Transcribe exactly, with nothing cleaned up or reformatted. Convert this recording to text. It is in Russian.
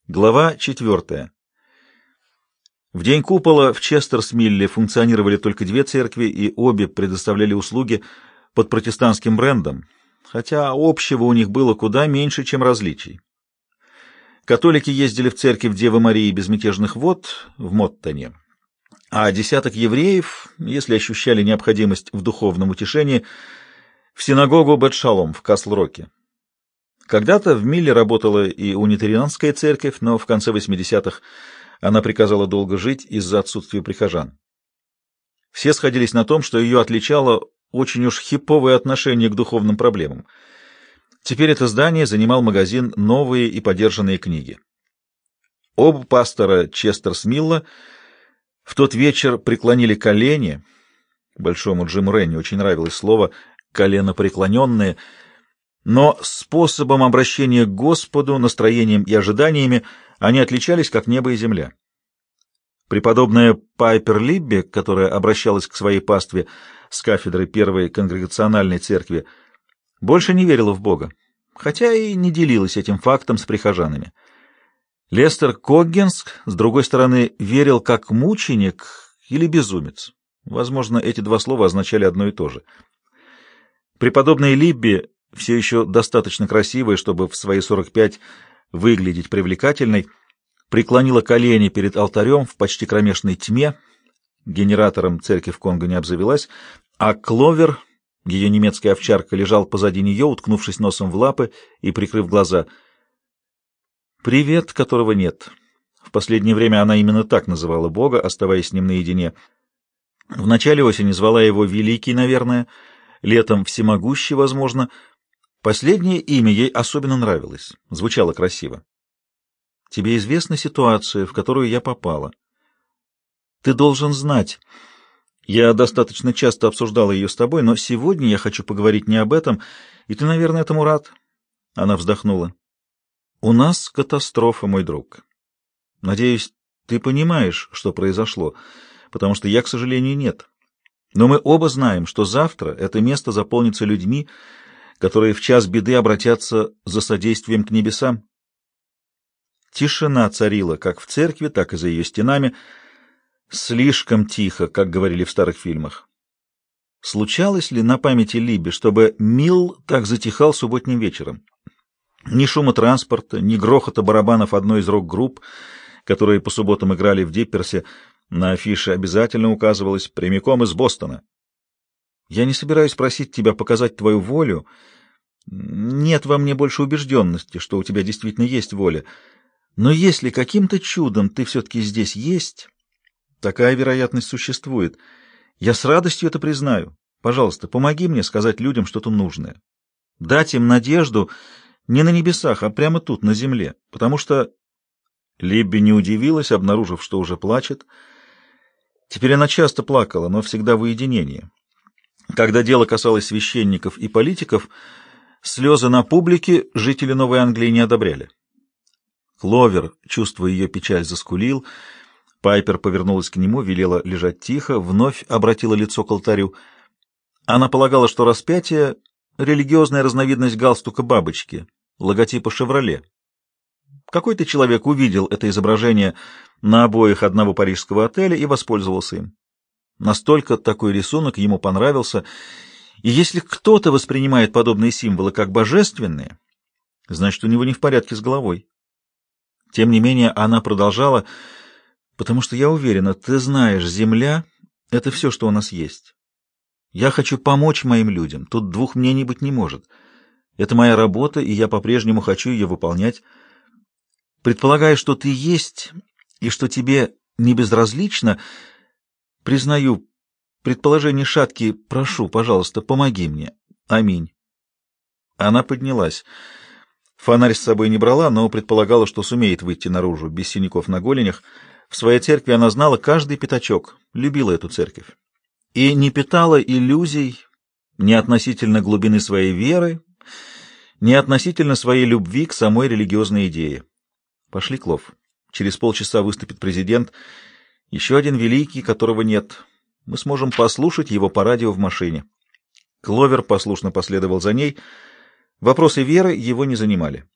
Глава четвертая. В день купола в Честерсмилле функционировали только две церкви, и обе предоставляли услуги под протестантским брендом, хотя общего у них было куда меньше, чем различий. Католики ездили в церковь Девы Марии Безмятежных Вод в Моттоне, а десяток евреев, если ощущали необходимость в духовном утешении, в синагогу Бет-Шалом в Касл-Роке. Когда-то в Милле работала и унитарианская церковь, но в конце восьмидесятых она приказала долго жить из-за отсутствия прихожан. Все сходились на том, что ее отличало очень уж хиповое отношение к духовным проблемам. Теперь это здание занимал магазин «Новые и подержанные книги». Оба пастора Честерсмилла в тот вечер преклонили колени. Большому Джиму Ренни очень нравилось слово «коленопреклоненные», но способом обращения к Господу, настроением и ожиданиями они отличались, как небо и земля. Преподобная Пайпер Либби, которая обращалась к своей пастве с кафедры Первой конгрегациональной церкви, больше не верила в Бога, хотя и не делилась этим фактом с прихожанами. Лестер Коггинс, с другой стороны, верил как мученик или безумец. Возможно, эти два слова означали одно и то же. Преподобная Либби, все еще достаточно красивая, чтобы в свои сорок пять выглядеть привлекательной, преклонила колени перед алтарем в почти кромешной тьме, генератором церковь Конго не обзавелась, а Кловер, ее немецкая овчарка, лежал позади нее, уткнувшись носом в лапы и прикрыв глаза. «Привет, которого нет». В последнее время она именно так называла Бога, оставаясь с ним наедине. В начале осени звала его «Великий», наверное, летом «Всемогущий», возможно. Последнее имя ей особенно нравилось, звучало красиво. «Тебе известна ситуация, в которую я попала. Ты должен знать. Я достаточно часто обсуждала ее с тобой, но сегодня я хочу поговорить не об этом, и ты, наверное, этому рад». Она вздохнула. «У нас катастрофа, мой друг. Надеюсь, ты понимаешь, что произошло, потому что я, к сожалению, нет. Но мы оба знаем, что завтра это место заполнится людьми, которые в час беды обратятся за содействием к небесам». Тишина царила как в церкви, так и за ее стенами. Слишком тихо, как говорили в старых фильмах. Случалось ли на памяти Либби, чтобы Милл так затихал субботним вечером? Ни шума транспорта, ни грохота барабанов одной из рок-групп, которые по субботам играли в Дипперсе, на афише обязательно указывалось «прямиком из Бостона». Я не собираюсь просить тебя показать твою волю. Нет во мне больше убежденности, что у тебя действительно есть воля. Но если каким-то чудом ты все-таки здесь есть, такая вероятность существует. Я с радостью это признаю. Пожалуйста, помоги мне сказать людям что-то нужное. Дать им надежду не на небесах, а прямо тут, на земле. Потому что... Либби не удивилась, обнаружив, что уже плачет. Теперь она часто плакала, но всегда в уединении. Когда дело касалось священников и политиков, слезы на публике жители Новой Англии не одобряли. Кловер, чувствуя ее печаль, заскулил. Пайпер повернулась к нему, велела лежать тихо, вновь обратила лицо к алтарю. Она полагала, что распятие — религиозная разновидность галстука бабочки, логотипа «Шевроле». Какой-то человек увидел это изображение на обоях одного парижского отеля и воспользовался им. Настолько такой рисунок ему понравился, и если кто-то воспринимает подобные символы как божественные, значит, у него не в порядке с головой. Тем не менее, она продолжала, потому что я уверена, ты знаешь, земля — это все, что у нас есть. Я хочу помочь моим людям, тут двух мнений быть не может. Это моя работа, и я по-прежнему хочу ее выполнять. Предполагая, что ты есть, и что тебе не безразлично, признаю, предположение шаткие, прошу, пожалуйста, помоги мне. Аминь. Она поднялась. Фонарь с собой не брала, но предполагала, что сумеет выйти наружу, без синяков на голенях. В своей церкви она знала каждый пятачок, любила эту церковь. И не питала иллюзий ни относительно глубины своей веры, ни относительно своей любви к самой религиозной идее. Пошли, Клов. Через полчаса выступит президент, еще один великий, которого нет. Мы сможем послушать его по радио в машине. Кловер послушно последовал за ней. Вопросы веры его не занимали.